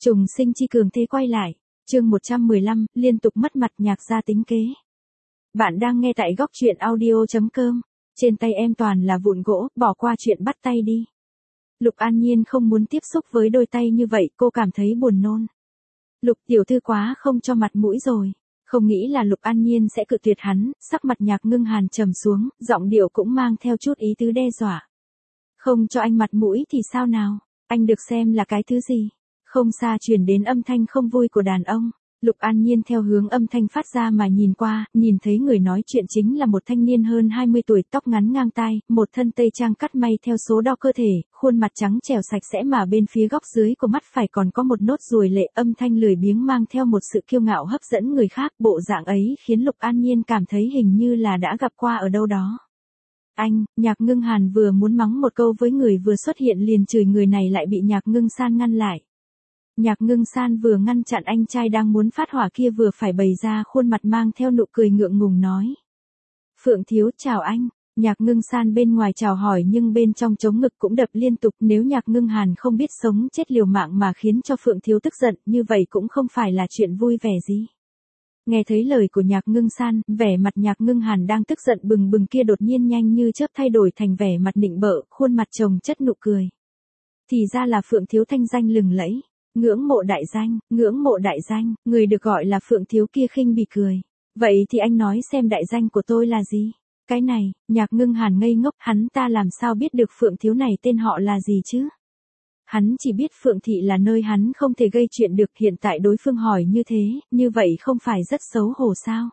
Trùng sinh chi cường thế quay lại. Chương 115, liên tục mất mặt nhạc gia tính kế. Bạn đang nghe tại góc truyện audio.com. Trên tay em toàn là vụn gỗ, bỏ qua chuyện bắt tay đi. Lục An Nhiên không muốn tiếp xúc với đôi tay như vậy, cô cảm thấy buồn nôn. Lục tiểu thư quá không cho mặt mũi rồi. Không nghĩ là Lục An Nhiên sẽ cự tuyệt hắn, sắc mặt Nhạc Ngưng Hàn trầm xuống, giọng điệu cũng mang theo chút ý tứ đe dọa. Không cho anh mặt mũi thì sao nào, anh được xem là cái thứ gì? Không xa truyền đến âm thanh không vui của đàn ông. Lục An Nhiên theo hướng âm thanh phát ra mà nhìn qua, nhìn thấy người nói chuyện chính là một thanh niên hơn 20 tuổi, tóc ngắn ngang tai, một thân tây trang cắt may theo số đo cơ thể, khuôn mặt trắng trẻo sạch sẽ mà bên phía góc dưới của mắt phải còn có một nốt ruồi lệ, âm thanh lười biếng mang theo một sự kiêu ngạo hấp dẫn người khác, bộ dạng ấy khiến Lục An Nhiên cảm thấy hình như là đã gặp qua ở đâu đó. Anh, Nhạc Ngưng Hàn vừa muốn mắng một câu với người vừa xuất hiện liền chửi người này lại bị Nhạc Ngưng San ngăn lại. Nhạc Ngưng San vừa ngăn chặn anh trai đang muốn phát hỏa kia vừa phải bày ra khuôn mặt mang theo nụ cười ngượng ngùng nói. Phượng thiếu chào anh. Nhạc Ngưng San bên ngoài chào hỏi nhưng bên trong trống ngực cũng đập liên tục, nếu Nhạc Ngưng Hàn không biết sống chết liều mạng mà khiến cho Phượng thiếu tức giận, như vậy cũng không phải là chuyện vui vẻ gì. Nghe thấy lời của Nhạc Ngưng San, vẻ mặt Nhạc Ngưng Hàn đang tức giận bừng bừng kia đột nhiên nhanh như chớp thay đổi thành vẻ mặt nịnh bợ, khuôn mặt chồng chất nụ cười. Thì ra là Phượng thiếu thanh danh lừng lẫy. Ngưỡng mộ đại danh, người được gọi là Phượng thiếu kia khinh bỉ cười. Vậy thì anh nói xem đại danh của tôi là gì? Cái này, Nhạc Ngưng Hàn ngây ngốc, hắn ta làm sao biết được Phượng thiếu này tên họ là gì chứ? Hắn chỉ biết Phượng thị là nơi hắn không thể gây chuyện được, hiện tại đối phương hỏi như thế, như vậy không phải rất xấu hổ sao?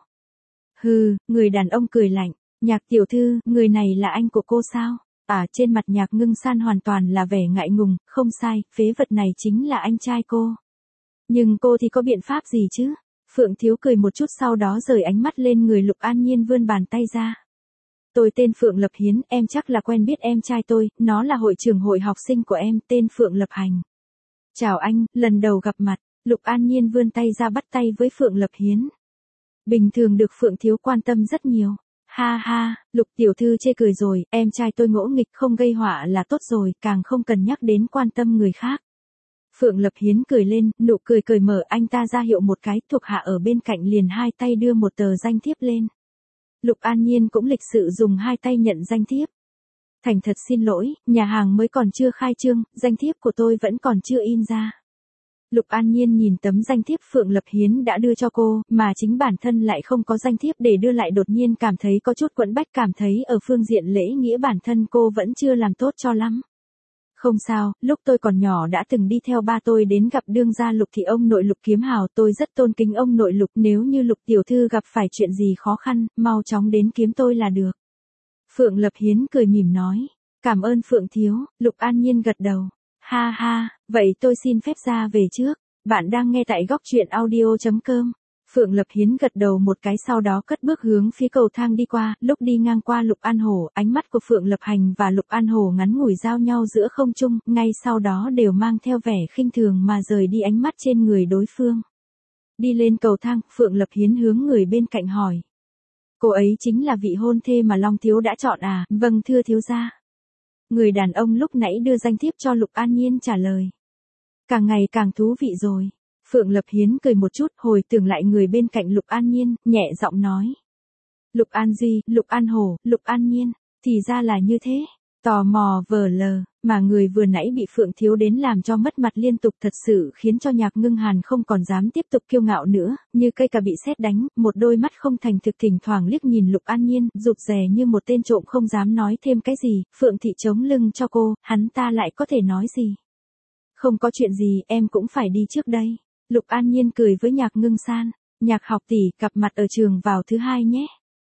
Hừ, người đàn ông cười lạnh, Nhạc tiểu thư, người này là anh của cô sao? Trên mặt Nhạc Ngưng San hoàn toàn là vẻ ngại ngùng, không sai, phế vật này chính là anh trai cô. Nhưng cô thì có biện pháp gì chứ? Phượng thiếu cười một chút sau đó rời ánh mắt lên người Lục An Nhiên vươn bàn tay ra. Tôi tên Phượng Lập Hiến, em chắc là quen biết em trai tôi, nó là hội trưởng hội học sinh của em, tên Phượng Lập Hành. Chào anh, lần đầu gặp mặt, Lục An Nhiên vươn tay ra bắt tay với Phượng Lập Hiến. Bình thường được Phượng thiếu quan tâm rất nhiều. Ha ha, Lục tiểu thư chê cười rồi, em trai tôi ngỗ nghịch không gây họa là tốt rồi, càng không cần nhắc đến quan tâm người khác. Phượng Lập Hiến cười lên, nụ cười cởi mở, anh ta ra hiệu một cái, thuộc hạ ở bên cạnh liền hai tay đưa một tờ danh thiếp lên. Lục An Nhiên cũng lịch sự dùng hai tay nhận danh thiếp. Thành thật xin lỗi, nhà hàng mới còn chưa khai trương, danh thiếp của tôi vẫn còn chưa in ra. Lục An Nhiên nhìn tấm danh thiếp Phượng Lập Hiến đã đưa cho cô, mà chính bản thân lại không có danh thiếp để đưa lại, đột nhiên cảm thấy có chút quẫn bách, cảm thấy ở phương diện lễ nghĩa bản thân cô vẫn chưa làm tốt cho lắm. Không sao, lúc tôi còn nhỏ đã từng đi theo ba tôi đến gặp đương gia Lục thì ông nội Lục Kiếm Hào, tôi rất tôn kính ông nội Lục, nếu như Lục tiểu thư gặp phải chuyện gì khó khăn, mau chóng đến kiếm tôi là được. Phượng Lập Hiến cười mỉm nói, cảm ơn Phượng thiếu. Lục An Nhiên gật đầu. Ha ha, vậy tôi xin phép ra về trước. Bạn đang nghe tại góc truyện audio.com. Phượng Lập Hiến gật đầu một cái sau đó cất bước hướng phía cầu thang đi qua, lúc đi ngang qua Lục An Hổ, ánh mắt của Phượng Lập Hành và Lục An Hổ ngắn ngủi giao nhau giữa không trung, ngay sau đó đều mang theo vẻ khinh thường mà rời đi ánh mắt trên người đối phương. Đi lên cầu thang, Phượng Lập Hiến hướng người bên cạnh hỏi. Cô ấy chính là vị hôn thê mà Long thiếu đã chọn à? Vâng thưa thiếu gia. Người đàn ông lúc nãy đưa danh thiếp cho Lục An Nhiên trả lời. Càng ngày càng thú vị rồi. Phượng Lập Hiến cười một chút, hồi tưởng lại người bên cạnh Lục An Nhiên, nhẹ giọng nói. Lục An Duy, Lục An Hổ, Lục An Nhiên, thì ra là như thế. Tò mò vờ lờ, mà người vừa nãy bị Phượng thiếu đến làm cho mất mặt liên tục thật sự khiến cho Nhạc Ngưng Hàn không còn dám tiếp tục kiêu ngạo nữa, như cây cà bị sét đánh, một đôi mắt không thành thực thỉnh thoảng liếc nhìn Lục An Nhiên, rụt rè như một tên trộm không dám nói thêm cái gì, Phượng thị chống lưng cho cô, hắn ta lại có thể nói gì. Không có chuyện gì, em cũng phải đi trước đây. Lục An Nhiên cười với Nhạc Ngưng San, Nhạc học tỷ, gặp mặt ở trường vào thứ hai nhé.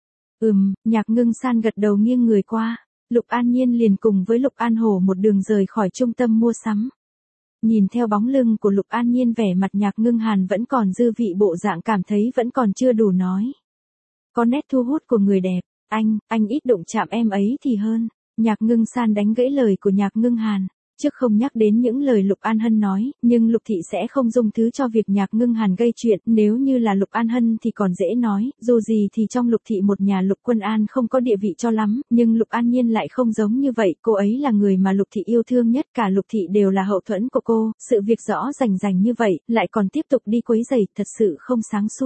Nhạc Ngưng San gật đầu nghiêng người qua. Lục An Nhiên liền cùng với Lục An Hổ một đường rời khỏi trung tâm mua sắm. Nhìn theo bóng lưng của Lục An Nhiên, vẻ mặt Nhạc Ngưng Hàn vẫn còn dư vị, bộ dạng cảm thấy vẫn còn chưa đủ nói. Có nét thu hút của người đẹp, anh ít đụng chạm em ấy thì hơn. Nhạc Ngưng San đánh gãy lời của Nhạc Ngưng Hàn. Trước không nhắc đến những lời Lục An Hân nói, nhưng Lục Thị sẽ không dung thứ cho việc Nhạc Ngưng Hàn gây chuyện, nếu như là Lục An Hân thì còn dễ nói, dù gì thì trong Lục Thị một nhà Lục Quân An không có địa vị cho lắm, nhưng Lục An Nhiên lại không giống như vậy, cô ấy là người mà Lục Thị yêu thương nhất, cả Lục Thị đều là hậu thuẫn của cô, sự việc rõ rành rành như vậy, lại còn tiếp tục đi quấy rầy, thật sự không sáng suốt.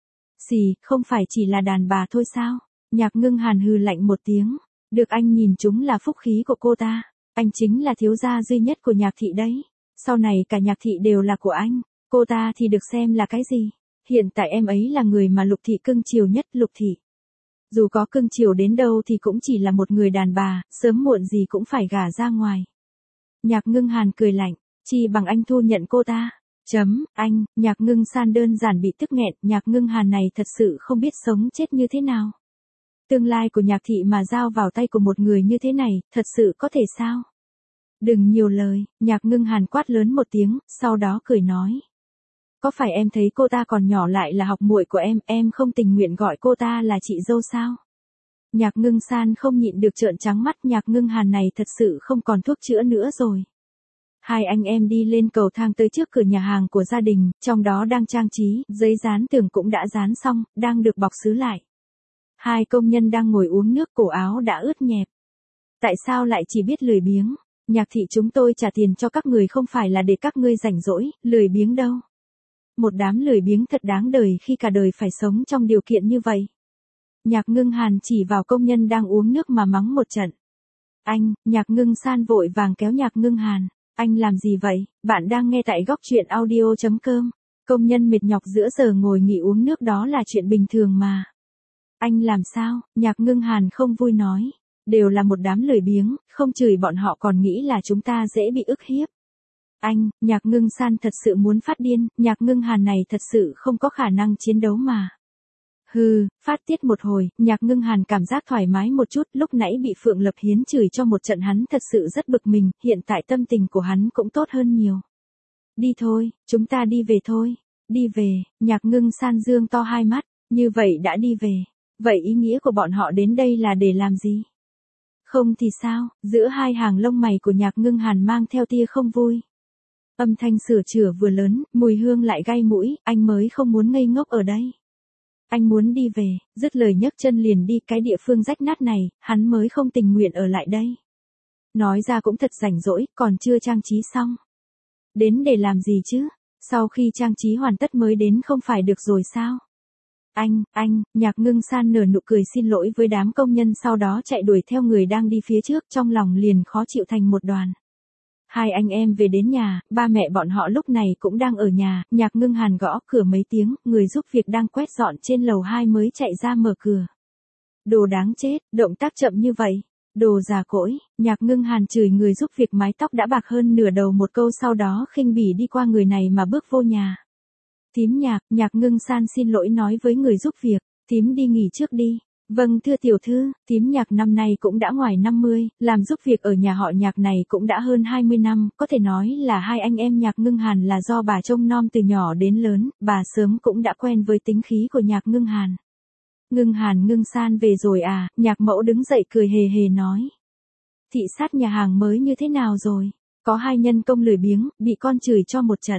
Xì, không phải chỉ là đàn bà thôi sao? Nhạc Ngưng Hàn hừ lạnh một tiếng, được anh nhìn chúng là phúc khí của cô ta. Anh chính là thiếu gia duy nhất của Nhạc Thị đấy. Sau này cả Nhạc Thị đều là của anh. Cô ta thì được xem là cái gì? Hiện tại em ấy là người mà Lục Thị cưng chiều nhất. Lục Thị, dù có cưng chiều đến đâu thì cũng chỉ là một người đàn bà, sớm muộn gì cũng phải gả ra ngoài. Nhạc Ngưng Hàn cười lạnh, chi bằng anh thu nhận cô ta. Anh, Nhạc Ngưng San đơn giản bị tức nghẹn, Nhạc Ngưng Hàn này thật sự không biết sống chết như thế nào. Tương lai của Nhạc Thị mà giao vào tay của một người như thế này, thật sự có thể sao? Đừng nhiều lời, Nhạc Ngưng Hàn quát lớn một tiếng, sau đó cười nói. Có phải em thấy cô ta còn nhỏ lại là học muội của em không tình nguyện gọi cô ta là chị dâu sao? Nhạc Ngưng San không nhịn được trợn trắng mắt, Nhạc Ngưng Hàn này thật sự không còn thuốc chữa nữa rồi. Hai anh em đi lên cầu thang tới trước cửa nhà hàng của gia đình, trong đó đang trang trí, giấy dán tường cũng đã dán xong, đang được bọc sứ lại. Hai công nhân đang ngồi uống nước, cổ áo đã ướt nhẹp. Tại sao lại chỉ biết lười biếng? Nhạc Thị chúng tôi trả tiền cho các người không phải là để các ngươi rảnh rỗi, lười biếng đâu. Một đám lười biếng thật đáng đời khi cả đời phải sống trong điều kiện như vậy. Nhạc Ngưng Hàn chỉ vào công nhân đang uống nước mà mắng một trận. Anh, Nhạc Ngưng San vội vàng kéo Nhạc Ngưng Hàn. Anh làm gì vậy? Bạn đang nghe tại góc truyện audio.com. Công nhân mệt nhọc giữa giờ ngồi nghỉ uống nước đó là chuyện bình thường mà. Anh làm sao? Nhạc Ngưng Hàn không vui nói. Đều là một đám lười biếng, không chửi bọn họ còn nghĩ là chúng ta dễ bị ức hiếp. Anh, Nhạc Ngưng San thật sự muốn phát điên, Nhạc Ngưng Hàn này thật sự không có khả năng chiến đấu mà. Hừ, phát tiết một hồi, Nhạc Ngưng Hàn cảm giác thoải mái một chút, lúc nãy bị Phượng Lập Hiến chửi cho một trận hắn thật sự rất bực mình, hiện tại tâm tình của hắn cũng tốt hơn nhiều. Đi thôi, chúng ta đi về thôi. Đi về, Nhạc Ngưng San dương to hai mắt, như vậy đã đi về. Vậy ý nghĩa của bọn họ đến đây là để làm gì? Không thì sao? Giữa hai hàng lông mày của Nhạc Ngưng Hàn mang theo tia không vui. Âm thanh sửa chữa vừa lớn, mùi hương lại gai mũi, anh mới không muốn ngây ngốc ở đây. Anh muốn đi về, dứt lời nhấc chân liền đi, cái địa phương rách nát này, hắn mới không tình nguyện ở lại đây. Nói ra cũng thật rảnh rỗi, còn chưa trang trí xong. Đến để làm gì chứ? Sau khi trang trí hoàn tất mới đến không phải được rồi sao? Anh, Nhạc Ngưng San nở nụ cười xin lỗi với đám công nhân sau đó chạy đuổi theo người đang đi phía trước, trong lòng liền khó chịu thành một đoàn. Hai anh em về đến nhà, ba mẹ bọn họ lúc này cũng đang ở nhà, Nhạc Ngưng Hàn gõ cửa mấy tiếng, người giúp việc đang quét dọn trên lầu 2 mới chạy ra mở cửa. Đồ đáng chết, động tác chậm như vậy. Đồ già cỗi, Nhạc Ngưng Hàn chửi người giúp việc mái tóc đã bạc hơn nửa đầu một câu, sau đó khinh bỉ đi qua người này mà bước vô nhà. Thím Nhạc, Nhạc Ngưng San xin lỗi nói với người giúp việc, thím đi nghỉ trước đi. Vâng thưa tiểu thư, thím Nhạc năm nay cũng đã ngoài 50, làm giúp việc ở nhà họ Nhạc này cũng đã hơn 20 năm, có thể nói là hai anh em Nhạc Ngưng Hàn là do bà trông nom từ nhỏ đến lớn, bà sớm cũng đã quen với tính khí của Nhạc Ngưng Hàn. Ngưng San về rồi à? Nhạc mẫu đứng dậy cười hề hề nói. Thị sát nhà hàng mới như thế nào rồi? Có hai nhân công lười biếng, bị con chửi cho một trận.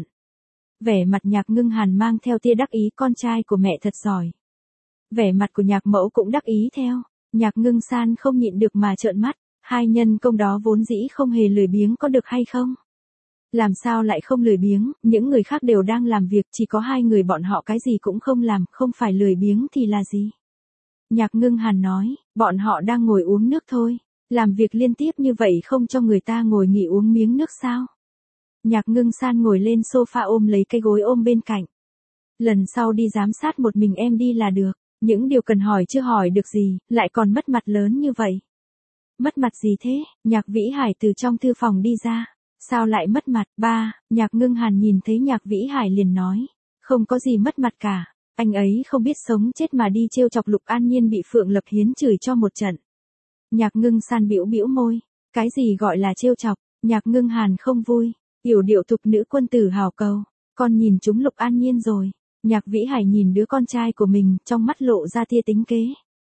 Vẻ mặt Nhạc Ngưng Hàn mang theo tia đắc ý, con trai của mẹ thật giỏi. Vẻ mặt của Nhạc mẫu cũng đắc ý theo. Nhạc Ngưng San không nhịn được mà trợn mắt, hai nhân công đó vốn dĩ không hề lười biếng có được hay không? Làm sao lại không lười biếng, những người khác đều đang làm việc, chỉ có hai người bọn họ cái gì cũng không làm, không phải lười biếng thì là gì? Nhạc Ngưng Hàn nói, bọn họ đang ngồi uống nước thôi, làm việc liên tiếp như vậy không cho người ta ngồi nghỉ uống miếng nước sao? Nhạc Ngưng San ngồi lên sofa ôm lấy cái gối ôm bên cạnh. Lần sau đi giám sát một mình em đi là được, những điều cần hỏi chưa hỏi được gì, lại còn mất mặt lớn như vậy. Mất mặt gì thế? Nhạc Vĩ Hải từ trong thư phòng đi ra. Sao lại mất mặt? Ba, Nhạc Ngưng Hàn nhìn thấy Nhạc Vĩ Hải liền nói. Không có gì mất mặt cả. Anh ấy không biết sống chết mà đi trêu chọc Lục An Nhiên bị Phượng Lập Hiến chửi cho một trận. Nhạc Ngưng San bĩu bĩu môi. Cái gì gọi là trêu chọc? Nhạc Ngưng Hàn không vui. Yểu điệu thục nữ quân tử hào cầu. Con nhìn chúng Lục An Nhiên rồi. Nhạc Vĩ Hải nhìn đứa con trai của mình, trong mắt lộ ra tia tính kế.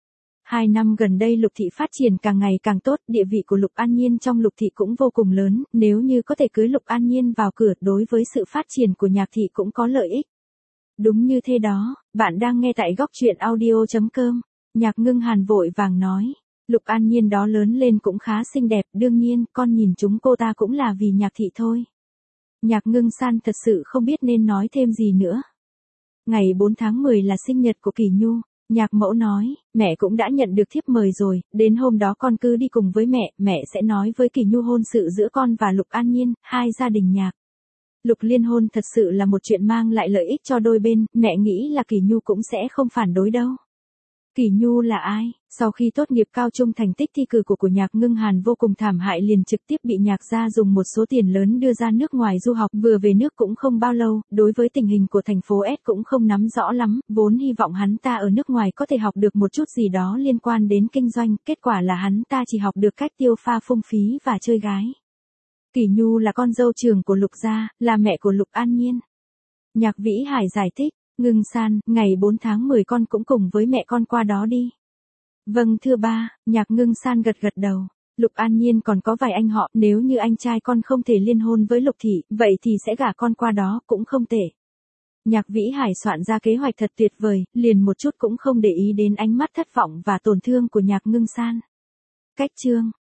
2 năm gần đây Lục Thị phát triển càng ngày càng tốt, địa vị của Lục An Nhiên trong Lục Thị cũng vô cùng lớn, nếu như có thể cưới Lục An Nhiên vào cửa đối với sự phát triển của Nhạc Thị cũng có lợi ích. Đúng như thế đó, bạn đang nghe tại góc truyện audio.com. Nhạc Ngưng Hàn vội vàng nói. Lục An Nhiên đó lớn lên cũng khá xinh đẹp, đương nhiên, con nhìn chúng cô ta cũng là vì Nhạc Thị thôi. Nhạc Ngưng San thật sự không biết nên nói thêm gì nữa. Ngày 4 tháng 10 là sinh nhật của Kỳ Nhu, Nhạc Mẫu nói, mẹ cũng đã nhận được thiếp mời rồi, đến hôm đó con cứ đi cùng với mẹ sẽ nói với Kỳ Nhu hôn sự giữa con và Lục An Nhiên, hai gia đình Nhạc Lục liên hôn thật sự là một chuyện mang lại lợi ích cho đôi bên, mẹ nghĩ là Kỳ Nhu cũng sẽ không phản đối đâu. Kỳ Nhu là ai? Sau khi tốt nghiệp cao trung thành tích thi cử của Nhạc Ngưng Hàn vô cùng thảm hại liền trực tiếp bị Nhạc gia dùng một số tiền lớn đưa ra nước ngoài du học, vừa về nước cũng không bao lâu, đối với tình hình của thành phố S cũng không nắm rõ lắm, vốn hy vọng hắn ta ở nước ngoài có thể học được một chút gì đó liên quan đến kinh doanh, kết quả là hắn ta chỉ học được cách tiêu pha phung phí và chơi gái. Kỳ Nhu là con dâu trưởng của Lục gia, là mẹ của Lục An Nhiên. Nhạc Vĩ Hải giải thích. Ngưng San, ngày 4 tháng 10 con cũng cùng với mẹ con qua đó đi. Vâng thưa ba, Nhạc Ngưng San gật gật đầu. Lục An Nhiên còn có vài anh họ, nếu như anh trai con không thể liên hôn với Lục Thị, vậy thì sẽ gả con qua đó, cũng không tệ. Nhạc Vĩ Hải soạn ra kế hoạch thật tuyệt vời, liền một chút cũng không để ý đến ánh mắt thất vọng và tổn thương của Nhạc Ngưng San. Cách chương